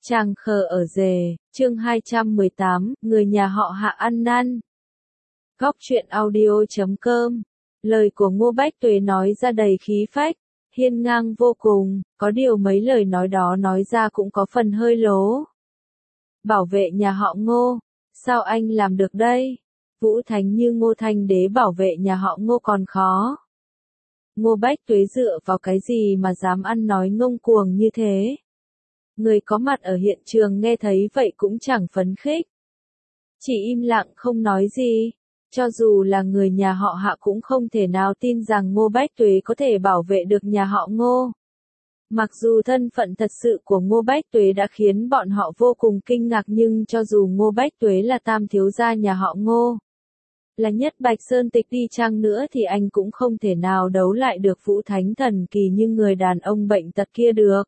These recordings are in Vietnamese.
Tràng khờ ở rề, chương 218, người nhà họ Hạ ăn năn. Góc truyện audio.com. Lời của Ngô Bách Tuế nói ra đầy khí phách, hiên ngang vô cùng, có điều mấy lời nói đó nói ra cũng có phần hơi lố. Bảo vệ nhà họ Ngô, sao anh làm được đây? Vũ Thánh như Ngô Thanh Đế bảo vệ nhà họ Ngô còn khó. Ngô Bách Tuế dựa vào cái gì mà dám ăn nói ngông cuồng như thế? Người có mặt ở hiện trường nghe thấy vậy cũng chẳng phấn khích. Chỉ im lặng không nói gì. Cho dù là người nhà họ Hạ cũng không thể nào tin rằng Ngô Bách Tuế có thể bảo vệ được nhà họ Ngô. Mặc dù thân phận thật sự của Ngô Bách Tuế đã khiến bọn họ vô cùng kinh ngạc, nhưng cho dù Ngô Bách Tuế là tam thiếu gia nhà họ Ngô, là nhất Bạch Sơn Tịch đi chăng nữa thì anh cũng không thể nào đấu lại được Vũ Thánh thần kỳ như người đàn ông bệnh tật kia được.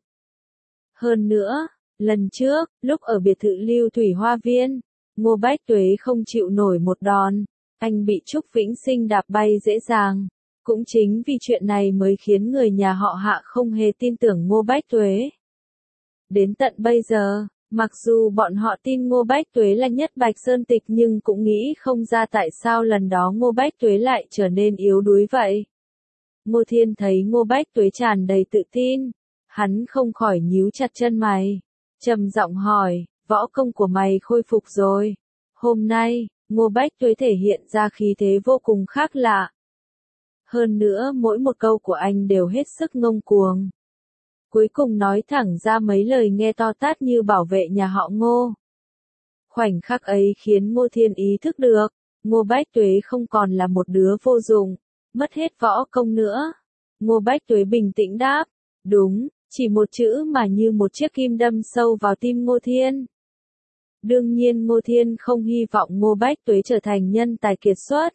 Hơn nữa, lần trước, lúc ở biệt thự Lưu Thủy Hoa Viên, Ngô Bách Tuế không chịu nổi một đòn, anh bị Trúc Vĩnh Sinh đạp bay dễ dàng. Cũng chính vì chuyện này mới khiến người nhà họ Hạ không hề tin tưởng Ngô Bách Tuế. Đến tận bây giờ, mặc dù bọn họ tin Ngô Bách Tuế là nhất Bạch Sơn Tịch nhưng cũng nghĩ không ra tại sao lần đó Ngô Bách Tuế lại trở nên yếu đuối vậy. Ngô Thiên thấy Ngô Bách Tuế tràn đầy tự tin. Hắn không khỏi nhíu chặt chân mày, trầm giọng hỏi, võ công của mày khôi phục rồi. Hôm nay, Ngô Bách Tuế thể hiện ra khí thế vô cùng khác lạ. Hơn nữa mỗi một câu của anh đều hết sức ngông cuồng. Cuối cùng nói thẳng ra mấy lời nghe to tát như bảo vệ nhà họ Ngô. Khoảnh khắc ấy khiến Ngô Thiên ý thức được, Ngô Bách Tuế không còn là một đứa vô dụng, mất hết võ công nữa. Ngô Bách Tuế bình tĩnh đáp, đúng. Chỉ một chữ mà như một chiếc kim đâm sâu vào tim Ngô Thiên. Đương nhiên Ngô Thiên không hy vọng Ngô Bách Tuế trở thành nhân tài kiệt xuất.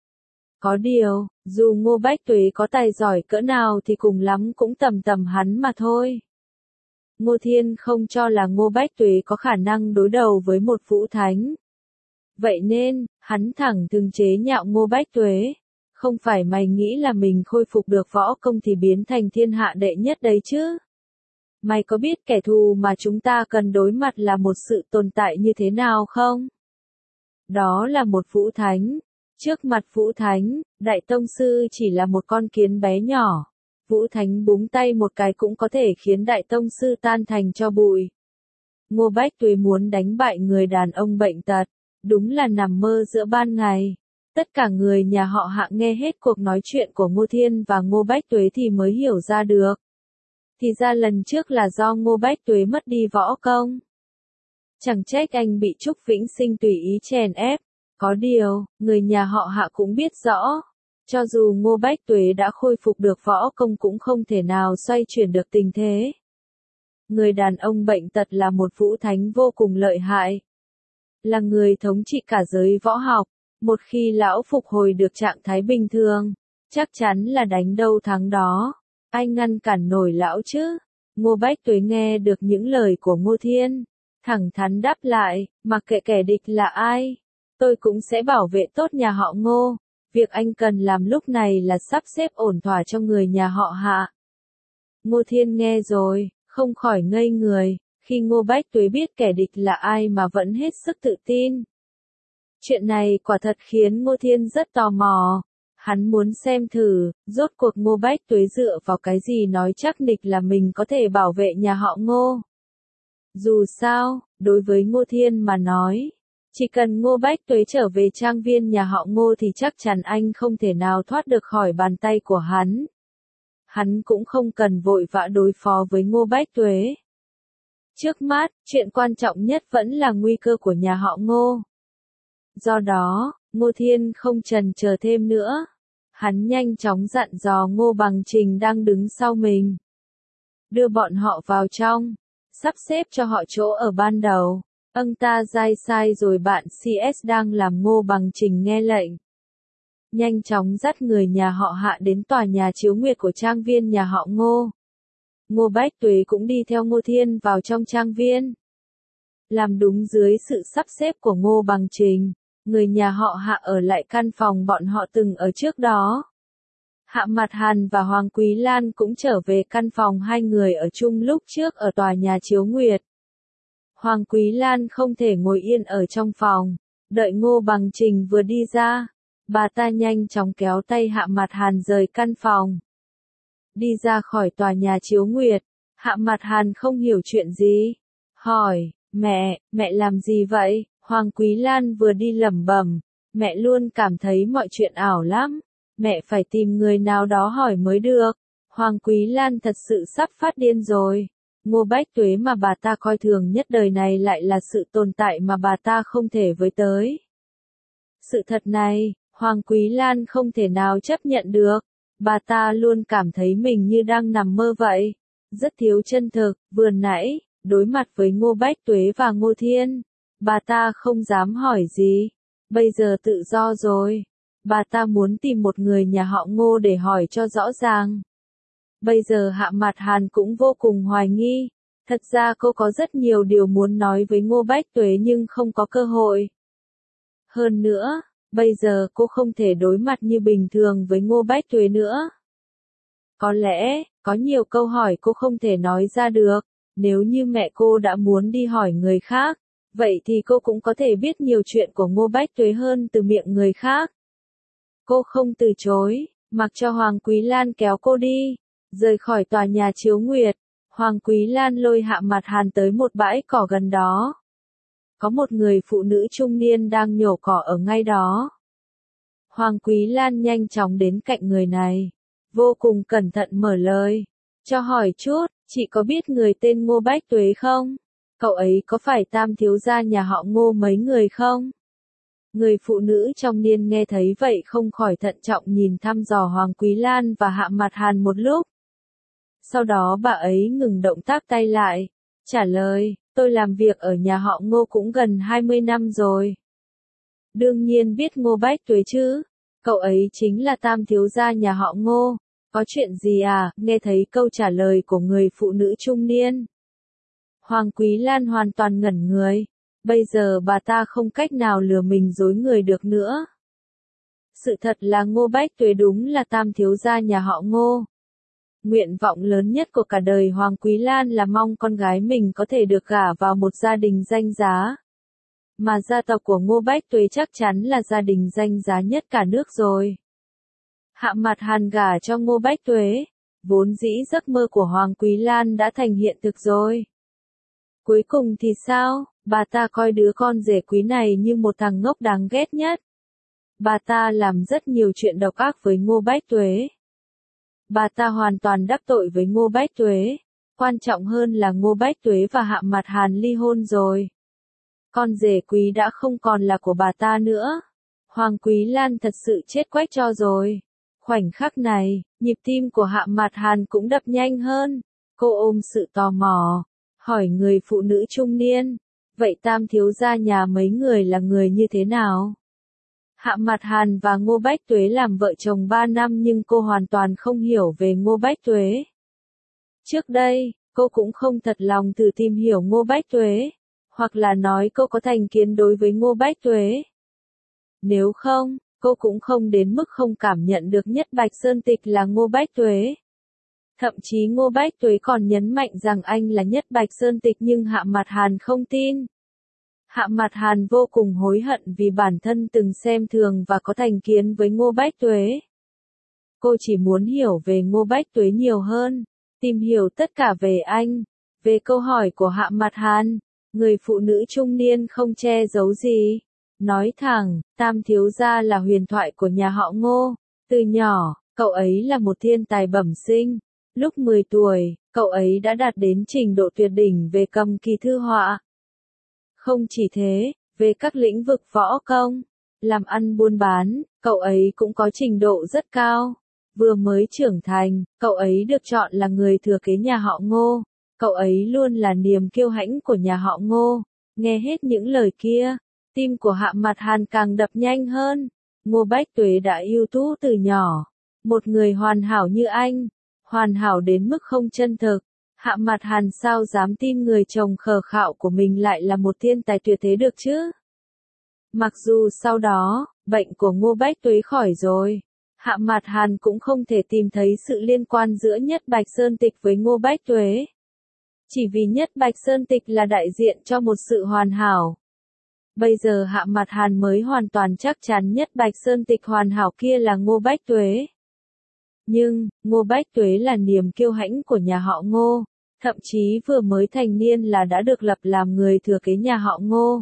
Có điều, dù Ngô Bách Tuế có tài giỏi cỡ nào thì cùng lắm cũng tầm tầm hắn mà thôi. Ngô Thiên không cho là Ngô Bách Tuế có khả năng đối đầu với một Vũ Thánh. Vậy nên, hắn thẳng thừng chế nhạo Ngô Bách Tuế. Không phải mày nghĩ là mình khôi phục được võ công thì biến thành thiên hạ đệ nhất đấy chứ? Mày có biết kẻ thù mà chúng ta cần đối mặt là một sự tồn tại như thế nào không? Đó là một Vũ Thánh. Trước mặt Vũ Thánh, Đại Tông Sư chỉ là một con kiến bé nhỏ. Vũ Thánh búng tay một cái cũng có thể khiến Đại Tông Sư tan thành tro bụi. Ngô Bách Tuế muốn đánh bại người đàn ông bệnh tật, đúng là nằm mơ giữa ban ngày. Tất cả người nhà họ Hạ nghe hết cuộc nói chuyện của Ngô Thiên và Ngô Bách Tuế thì mới hiểu ra được. Thì ra lần trước là do Ngô Bách Tuế mất đi võ công. Chẳng trách anh bị Trúc Vĩnh Sinh tùy ý chèn ép. Có điều, người nhà họ Hạ cũng biết rõ. Cho dù Ngô Bách Tuế đã khôi phục được võ công cũng không thể nào xoay chuyển được tình thế. Người đàn ông bệnh tật là một Vũ Thánh vô cùng lợi hại. Là người thống trị cả giới võ học. Một khi lão phục hồi được trạng thái bình thường, chắc chắn là đánh đâu thắng đó. Ai ngăn cản nổi lão chứ? Ngô Bách Tuế nghe được những lời của Ngô Thiên, thẳng thắn đáp lại, mặc kệ kẻ địch là ai, tôi cũng sẽ bảo vệ tốt nhà họ Ngô. Việc anh cần làm lúc này là sắp xếp ổn thỏa cho người nhà họ Hạ. Ngô Thiên nghe rồi, không khỏi ngây người, khi Ngô Bách Tuế biết kẻ địch là ai mà vẫn hết sức tự tin. Chuyện này quả thật khiến Ngô Thiên rất tò mò. Hắn muốn xem thử, rốt cuộc Ngô Bách Tuế dựa vào cái gì nói chắc nịch là mình có thể bảo vệ nhà họ Ngô. Dù sao, đối với Ngô Thiên mà nói, chỉ cần Ngô Bách Tuế trở về trang viên nhà họ Ngô thì chắc chắn anh không thể nào thoát được khỏi bàn tay của hắn. Hắn cũng không cần vội vã đối phó với Ngô Bách Tuế. Trước mắt, chuyện quan trọng nhất vẫn là nguy cơ của nhà họ Ngô. Do đó, Ngô Thiên không chần chờ thêm nữa. Hắn nhanh chóng dặn dò Ngô Bằng Trình đang đứng sau mình. Đưa bọn họ vào trong, sắp xếp cho họ chỗ ở ban đầu. Ta dai sai rồi bạn CS đang làm. Ngô Bằng Trình nghe lệnh. Nhanh chóng dắt người nhà họ Hạ đến tòa nhà chiếu nguyệt của trang viên nhà họ Ngô. Ngô Bách Tuế cũng đi theo Ngô Thiên vào trong trang viên. Làm đúng dưới sự sắp xếp của Ngô Bằng Trình. Người nhà họ Hạ ở lại căn phòng bọn họ từng ở trước đó. Hạ Mạt Hàn và Hoàng Quý Lan cũng trở về căn phòng hai người ở chung lúc trước ở tòa nhà chiếu nguyệt. Hoàng Quý Lan không thể ngồi yên ở trong phòng, đợi Ngô Bằng Trình vừa đi ra, bà ta nhanh chóng kéo tay Hạ Mạt Hàn rời căn phòng. Đi ra khỏi tòa nhà Chiếu Nguyệt, Hạ Mạt Hàn không hiểu chuyện gì, hỏi, mẹ làm gì vậy? Hoàng Quý Lan vừa đi lẩm bẩm, mẹ luôn cảm thấy mọi chuyện ảo lắm, mẹ phải tìm người nào đó hỏi mới được. Hoàng Quý Lan thật sự sắp phát điên rồi. Ngô Bách Tuế mà bà ta coi thường nhất đời này lại là sự tồn tại mà bà ta không thể với tới. Sự thật này, Hoàng Quý Lan không thể nào chấp nhận được. Bà ta luôn cảm thấy mình như đang nằm mơ vậy. Rất thiếu chân thực, vừa nãy, đối mặt với Ngô Bách Tuế và Ngô Thiên, bà ta không dám hỏi gì. Bây giờ tự do rồi. Bà ta muốn tìm một người nhà họ Ngô để hỏi cho rõ ràng. Bây giờ Hạ Mạt Hàn cũng vô cùng hoài nghi. Thật ra cô có rất nhiều điều muốn nói với Ngô Bách Tuế nhưng không có cơ hội. Hơn nữa, bây giờ cô không thể đối mặt như bình thường với Ngô Bách Tuế nữa. Có lẽ, có nhiều câu hỏi cô không thể nói ra được. Nếu như mẹ cô đã muốn đi hỏi người khác, vậy thì cô cũng có thể biết nhiều chuyện của Ngô Bách Tuế hơn từ miệng người khác. Cô không từ chối, mặc cho Hoàng Quý Lan kéo cô đi. Rời khỏi tòa nhà Chiếu Nguyệt, Hoàng Quý Lan lôi Hạ Mạt Hàn tới một bãi cỏ gần đó. Có một người phụ nữ trung niên đang nhổ cỏ ở ngay đó. Hoàng Quý Lan nhanh chóng đến cạnh người này, vô cùng cẩn thận mở lời. Cho hỏi chút, chị có biết người tên Ngô Bách Tuế không? Cậu ấy có phải tam thiếu gia nhà họ Ngô mấy người không? Người phụ nữ trong niên nghe thấy vậy không khỏi thận trọng nhìn thăm dò Hoàng Quý Lan và Hạ Mạt Hàn một lúc. Sau đó bà ấy ngừng động tác tay lại, trả lời, tôi làm việc ở nhà họ Ngô cũng gần 20 năm rồi. Đương nhiên biết Ngô Bách Tuế chứ, cậu ấy chính là tam thiếu gia nhà họ Ngô. Có chuyện gì à? Nghe thấy câu trả lời của người phụ nữ trung niên, Hoàng Quý Lan hoàn toàn ngẩn người. Bây giờ bà ta không cách nào lừa mình dối người được nữa. Sự thật là Ngô Bách Tuế đúng là tam thiếu gia nhà họ Ngô. Nguyện vọng lớn nhất của cả đời Hoàng Quý Lan là mong con gái mình có thể được gả vào một gia đình danh giá. Mà gia tộc của Ngô Bách Tuế chắc chắn là gia đình danh giá nhất cả nước rồi. Hạ Mạt Hàn gả cho Ngô Bách Tuế, vốn dĩ giấc mơ của Hoàng Quý Lan đã thành hiện thực rồi. Cuối cùng thì sao? Bà ta coi đứa con rể quý này như một thằng ngốc đáng ghét nhất. Bà ta làm rất nhiều chuyện độc ác với Ngô Bách Tuế. Bà ta hoàn toàn đắc tội với Ngô Bách Tuế. Quan trọng hơn là Ngô Bách Tuế và Hạ Mạt Hàn ly hôn rồi. Con rể quý đã không còn là của bà ta nữa. Hoàng Quý Lan thật sự chết quách cho rồi. Khoảnh khắc này, nhịp tim của Hạ Mạt Hàn cũng đập nhanh hơn. Cô ôm sự tò mò, hỏi người phụ nữ trung niên, vậy tam thiếu gia nhà mấy người là người như thế nào? Hạ Mạt Hàn và Ngô Bách Tuế làm vợ chồng 3 năm nhưng cô hoàn toàn không hiểu về Ngô Bách Tuế. Trước đây, cô cũng không thật lòng thử tìm hiểu Ngô Bách Tuế, hoặc là nói cô có thành kiến đối với Ngô Bách Tuế. Nếu không, cô cũng không đến mức không cảm nhận được Nhất Bạch Sơn Tịch là Ngô Bách Tuế. Thậm chí Ngô Bách Tuế còn nhấn mạnh rằng anh là Nhất Bạch Sơn Tịch nhưng Hạ Mạt Hàn không tin. Hạ Mạt Hàn vô cùng hối hận vì bản thân từng xem thường và có thành kiến với Ngô Bách Tuế. Cô chỉ muốn hiểu về Ngô Bách Tuế nhiều hơn, tìm hiểu tất cả về anh. Về câu hỏi của Hạ Mạt Hàn, người phụ nữ trung niên không che giấu gì. Nói thẳng, tam thiếu gia là huyền thoại của nhà họ Ngô. Từ nhỏ, cậu ấy là một thiên tài bẩm sinh. Lúc 10 tuổi, cậu ấy đã đạt đến trình độ tuyệt đỉnh về cầm kỳ thư họa. Không chỉ thế, về các lĩnh vực võ công, làm ăn buôn bán, cậu ấy cũng có trình độ rất cao. Vừa mới trưởng thành, cậu ấy được chọn là người thừa kế nhà họ Ngô. Cậu ấy luôn là niềm kiêu hãnh của nhà họ Ngô. Nghe hết những lời kia, tim của Hạ Mạt Hàn càng đập nhanh hơn. Ngô Bách Tuế đã yêu tú từ nhỏ. Một người hoàn hảo như anh, hoàn hảo đến mức không chân thực. Hạ Mạt Hàn sao dám tin người chồng khờ khạo của mình lại là một thiên tài tuyệt thế được chứ? Mặc dù sau đó, bệnh của Ngô Bách Tuế khỏi rồi, Hạ Mạt Hàn cũng không thể tìm thấy sự liên quan giữa Nhất Bạch Sơn Tịch với Ngô Bách Tuế. Chỉ vì Nhất Bạch Sơn Tịch là đại diện cho một sự hoàn hảo. Bây giờ Hạ Mặt Hàn mới hoàn toàn chắc chắn Nhất Bạch Sơn Tịch hoàn hảo kia là Ngô Bách Tuế. Nhưng, Ngô Bách Tuế là niềm kiêu hãnh của nhà họ Ngô, thậm chí vừa mới thành niên là đã được lập làm người thừa kế nhà họ Ngô.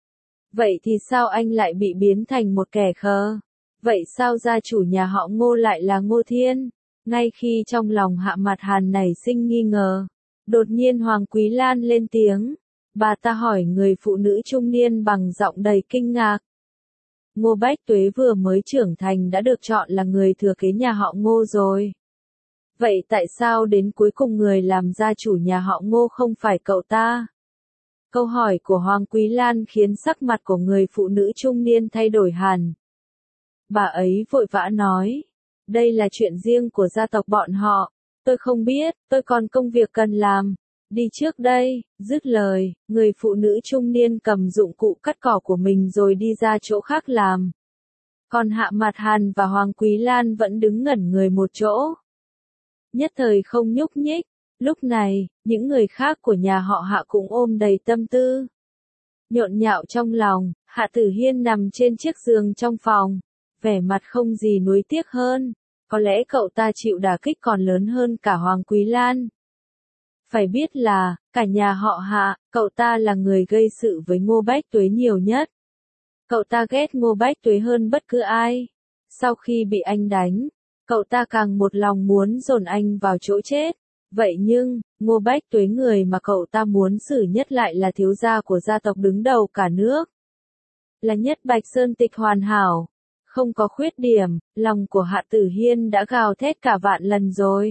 Vậy thì sao anh lại bị biến thành một kẻ khờ? Vậy sao gia chủ nhà họ Ngô lại là Ngô Thiên? Ngay khi trong lòng Hạ Mặt Hàn nảy sinh nghi ngờ, đột nhiên Hoàng Quý Lan lên tiếng. Bà ta hỏi người phụ nữ trung niên bằng giọng đầy kinh ngạc. Ngô Bách Tuế vừa mới trưởng thành đã được chọn là người thừa kế nhà họ Ngô rồi. Vậy tại sao đến cuối cùng người làm gia chủ nhà họ Ngô không phải cậu ta? Câu hỏi của Hoàng Quý Lan khiến sắc mặt của người phụ nữ trung niên thay đổi hẳn. Bà ấy vội vã nói, đây là chuyện riêng của gia tộc bọn họ, tôi không biết, tôi còn công việc cần làm. Đi trước đây, dứt lời, người phụ nữ trung niên cầm dụng cụ cắt cỏ của mình rồi đi ra chỗ khác làm. Còn Hạ Mặt Hàn và Hoàng Quý Lan vẫn đứng ngẩn người một chỗ. Nhất thời không nhúc nhích. Lúc này, những người khác của nhà họ Hạ cũng ôm đầy tâm tư. Nhộn nhạo trong lòng, Hạ Tử Hiên nằm trên chiếc giường trong phòng, vẻ mặt không gì nuối tiếc hơn. Có lẽ cậu ta chịu đả kích còn lớn hơn cả Hoàng Quý Lan. Phải biết là, cả nhà họ Hạ, cậu ta là người gây sự với Ngô Bách Tuế nhiều nhất. Cậu ta ghét Ngô Bách Tuế hơn bất cứ ai. Sau khi bị anh đánh, cậu ta càng một lòng muốn dồn anh vào chỗ chết. Vậy nhưng, Ngô Bách Tuế người mà cậu ta muốn xử nhất lại là thiếu gia của gia tộc đứng đầu cả nước. Là Nhất Bạch Sơn Tịch hoàn hảo, không có khuyết điểm, lòng của Hạ Tử Hiên đã gào thét cả vạn lần rồi.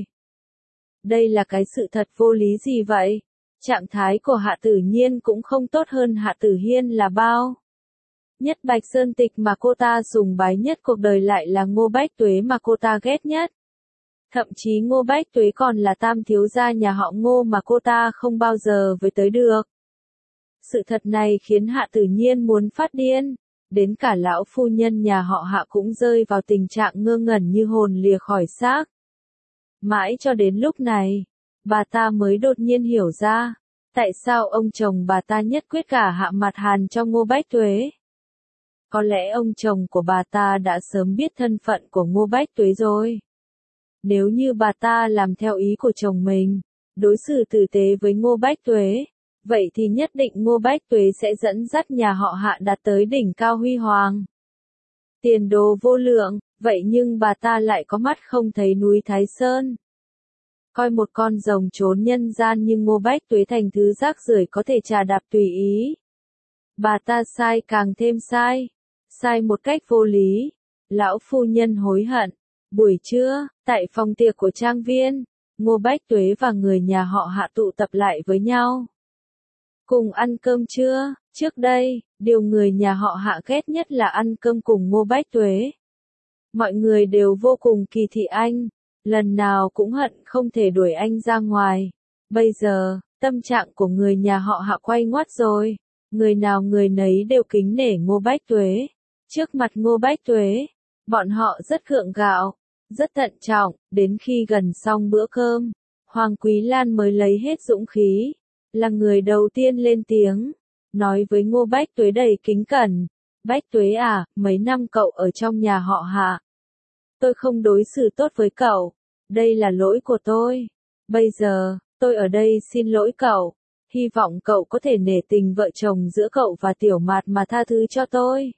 Đây là cái sự thật vô lý gì vậy? Trạng thái của Hạ Tử Nhiên cũng không tốt hơn Hạ Tử Hiên là bao. Nhất Bạch Sơn Tịch mà cô ta sùng bái nhất cuộc đời lại là Ngô Bách Tuế mà cô ta ghét nhất. Thậm chí Ngô Bách Tuế còn là tam thiếu gia nhà họ Ngô mà cô ta không bao giờ với tới được. Sự thật này khiến Hạ Tử Nhiên muốn phát điên. Đến cả lão phu nhân nhà họ Hạ cũng rơi vào tình trạng ngơ ngẩn như hồn lìa khỏi xác. Mãi cho đến lúc này, bà ta mới đột nhiên hiểu ra, tại sao ông chồng bà ta nhất quyết gả Hạ Mặt Hàn cho Ngô Bách Tuế. Có lẽ ông chồng của bà ta đã sớm biết thân phận của Ngô Bách Tuế rồi. Nếu như bà ta làm theo ý của chồng mình, đối xử tử tế với Ngô Bách Tuế, vậy thì nhất định Ngô Bách Tuế sẽ dẫn dắt nhà họ Hạ đạt tới đỉnh cao huy hoàng. Tiền đồ vô lượng, vậy nhưng bà ta lại có mắt không thấy núi Thái Sơn. Coi một con rồng trốn nhân gian như Ngô Bách Tuế thành thứ rác rưởi có thể trà đạp tùy ý. Bà ta sai càng thêm sai. Sai một cách vô lý. Lão phu nhân hối hận. Buổi trưa, tại phòng tiệc của trang viên, Ngô Bách Tuế và người nhà họ Hạ tụ tập lại với nhau. Cùng ăn cơm trưa, trước đây, điều người nhà họ Hạ ghét nhất là ăn cơm cùng Ngô Bách Tuế. Mọi người đều vô cùng kỳ thị anh, lần nào cũng hận không thể đuổi anh ra ngoài. Bây giờ, tâm trạng của người nhà họ Hạ quay ngoắt rồi, người nào người nấy đều kính nể Ngô Bách Tuế. Trước mặt Ngô Bách Tuế, bọn họ rất gượng gạo, rất thận trọng, đến khi gần xong bữa cơm, Hoàng Quý Lan mới lấy hết dũng khí, là người đầu tiên lên tiếng, nói với Ngô Bách Tuế đầy kính cẩn. Bách Tuế à, mấy năm cậu ở trong nhà họ Hạ. Tôi không đối xử tốt với cậu, đây là lỗi của tôi. Bây giờ, tôi ở đây xin lỗi cậu, hy vọng cậu có thể nể tình vợ chồng giữa cậu và Tiểu Mạt mà tha thứ cho tôi.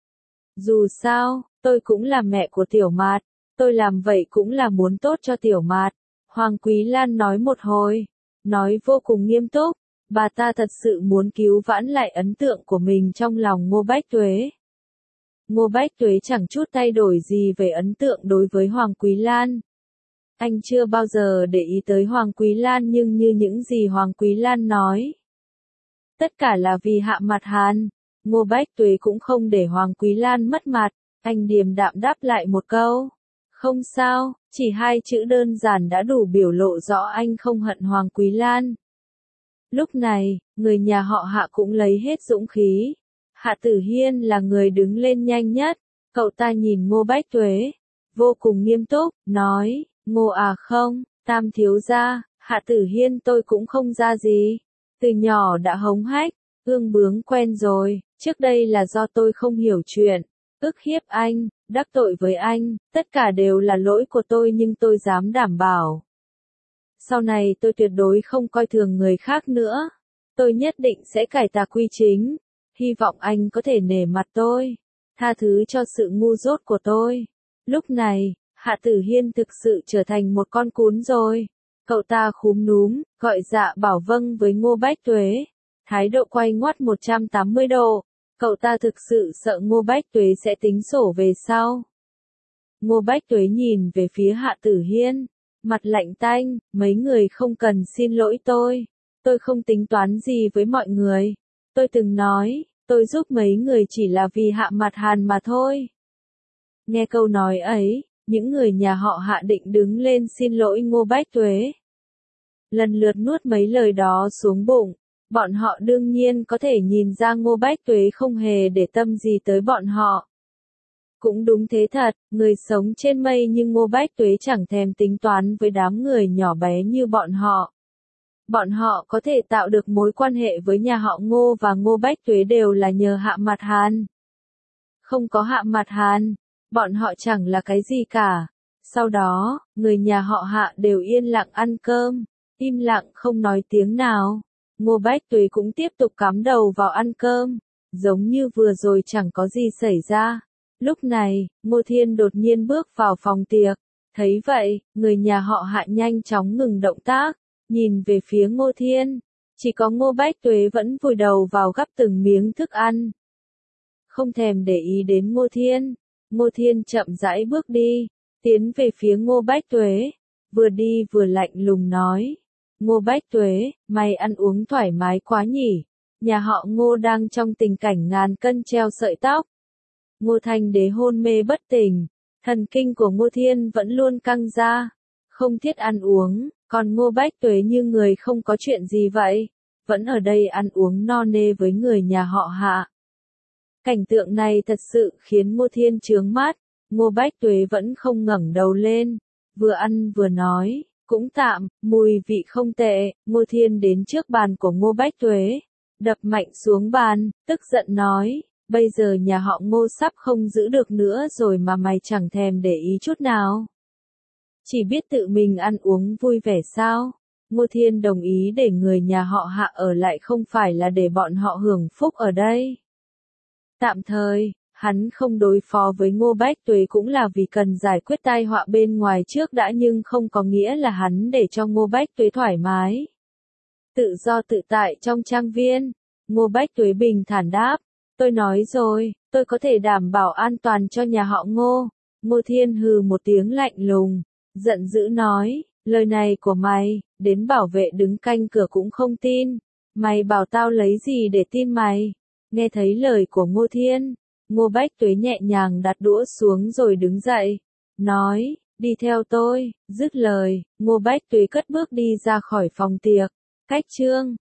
Dù sao, tôi cũng là mẹ của Tiểu Mạt, tôi làm vậy cũng là muốn tốt cho Tiểu Mạt. Hoàng Quý Lan nói một hồi, nói vô cùng nghiêm túc, bà ta thật sự muốn cứu vãn lại ấn tượng của mình trong lòng Ngô Bách Tuế. Ngô Bách Tuế chẳng chút thay đổi gì về ấn tượng đối với Hoàng Quý Lan. Anh chưa bao giờ để ý tới Hoàng Quý Lan nhưng như những gì Hoàng Quý Lan nói. Tất cả là vì Hạ Mặt Hàn. Ngô Bách Tuế cũng không để Hoàng Quý Lan mất mặt, anh điềm đạm đáp lại một câu. Không sao, chỉ hai chữ đơn giản đã đủ biểu lộ rõ anh không hận Hoàng Quý Lan. Lúc này, người nhà họ Hạ cũng lấy hết dũng khí. Hạ Tử Hiên là người đứng lên nhanh nhất, cậu ta nhìn Ngô Bách Tuế, vô cùng nghiêm túc, nói, Ngô à không, tam thiếu gia, Hạ Tử Hiên tôi cũng không ra gì. Từ nhỏ đã hống hách, ương bướng quen rồi, trước đây là do tôi không hiểu chuyện, ức hiếp anh, đắc tội với anh, tất cả đều là lỗi của tôi nhưng tôi dám đảm bảo. Sau này tôi tuyệt đối không coi thường người khác nữa. Tôi nhất định sẽ cải tà quy chính. Hy vọng anh có thể nể mặt tôi, tha thứ cho sự ngu dốt của tôi. Lúc này, Hạ Tử Hiên thực sự trở thành một con cún rồi. Cậu ta khúm núm, gọi dạ bảo vâng với Ngô Bách Tuế. Thái độ quay ngoắt 180 độ. Cậu ta thực sự sợ Ngô Bách Tuế sẽ tính sổ về sau. Ngô Bách Tuế nhìn về phía Hạ Tử Hiên. Mặt lạnh tanh, mấy người không cần xin lỗi tôi. Tôi không tính toán gì với mọi người. Tôi từng nói, tôi giúp mấy người chỉ là vì Hạ Mặt Hàn mà thôi. Nghe câu nói ấy, những người nhà họ Hạ định đứng lên xin lỗi Ngô Bách Tuế. Lần lượt nuốt mấy lời đó xuống bụng. Bọn họ đương nhiên có thể nhìn ra Ngô Bách Tuế không hề để tâm gì tới bọn họ. Cũng đúng thế thật, người sống trên mây nhưng Ngô Bách Tuế chẳng thèm tính toán với đám người nhỏ bé như bọn họ. Bọn họ có thể tạo được mối quan hệ với nhà họ Ngô và Ngô Bách Tuế đều là nhờ Hạ Mặt Hàn. Không có Hạ Mặt Hàn, bọn họ chẳng là cái gì cả. Sau đó, người nhà họ Hạ đều yên lặng ăn cơm, im lặng không nói tiếng nào. Ngô Bách Tuế cũng tiếp tục cắm đầu vào ăn cơm, giống như vừa rồi chẳng có gì xảy ra. Lúc này, Ngô Thiên đột nhiên bước vào phòng tiệc. Thấy vậy, người nhà họ Hạ nhanh chóng ngừng động tác, nhìn về phía Ngô Thiên. Chỉ có Ngô Bách Tuế vẫn vùi đầu vào gắp từng miếng thức ăn. Không thèm để ý đến Ngô Thiên. Ngô Thiên chậm rãi bước đi, tiến về phía Ngô Bách Tuế. Vừa đi vừa lạnh lùng nói. Ngô Bách Tuế, mày ăn uống thoải mái quá nhỉ. Nhà họ Ngô đang trong tình cảnh ngàn cân treo sợi tóc. Ngô Thanh Đế hôn mê bất tỉnh. Thần kinh của Ngô Thiên vẫn luôn căng ra. Không thiết ăn uống, còn Ngô Bách Tuế như người không có chuyện gì vậy. Vẫn ở đây ăn uống no nê với người nhà họ Hạ. Cảnh tượng này thật sự khiến Ngô Thiên chướng mắt. Ngô Bách Tuế vẫn không ngẩng đầu lên. Vừa ăn vừa nói, cũng tạm, mùi vị không tệ. Ngô Thiên đến trước bàn của Ngô Bách Tuế, đập mạnh xuống bàn, tức giận nói. Bây giờ nhà họ Ngô sắp không giữ được nữa rồi mà mày chẳng thèm để ý chút nào. Chỉ biết tự mình ăn uống vui vẻ sao? Ngô Thiên đồng ý để người nhà họ Hạ ở lại không phải là để bọn họ hưởng phúc ở đây. Tạm thời, hắn không đối phó với Ngô Bách Tuế cũng là vì cần giải quyết tai họa bên ngoài trước đã nhưng không có nghĩa là hắn để cho Ngô Bách Tuế thoải mái. Tự do tự tại trong trang viên, Ngô Bách Tuế bình thản đáp. Tôi nói rồi, tôi có thể đảm bảo an toàn cho nhà họ Ngô. Ngô Thiên hừ một tiếng lạnh lùng, giận dữ nói, lời này của mày, đến bảo vệ đứng canh cửa cũng không tin. Mày bảo tao lấy gì để tin mày? Nghe thấy lời của Ngô Thiên, Ngô Bách Tuế nhẹ nhàng đặt đũa xuống rồi đứng dậy, nói, đi theo tôi. Dứt lời, Ngô Bách Tuế cất bước đi ra khỏi phòng tiệc. Cách chương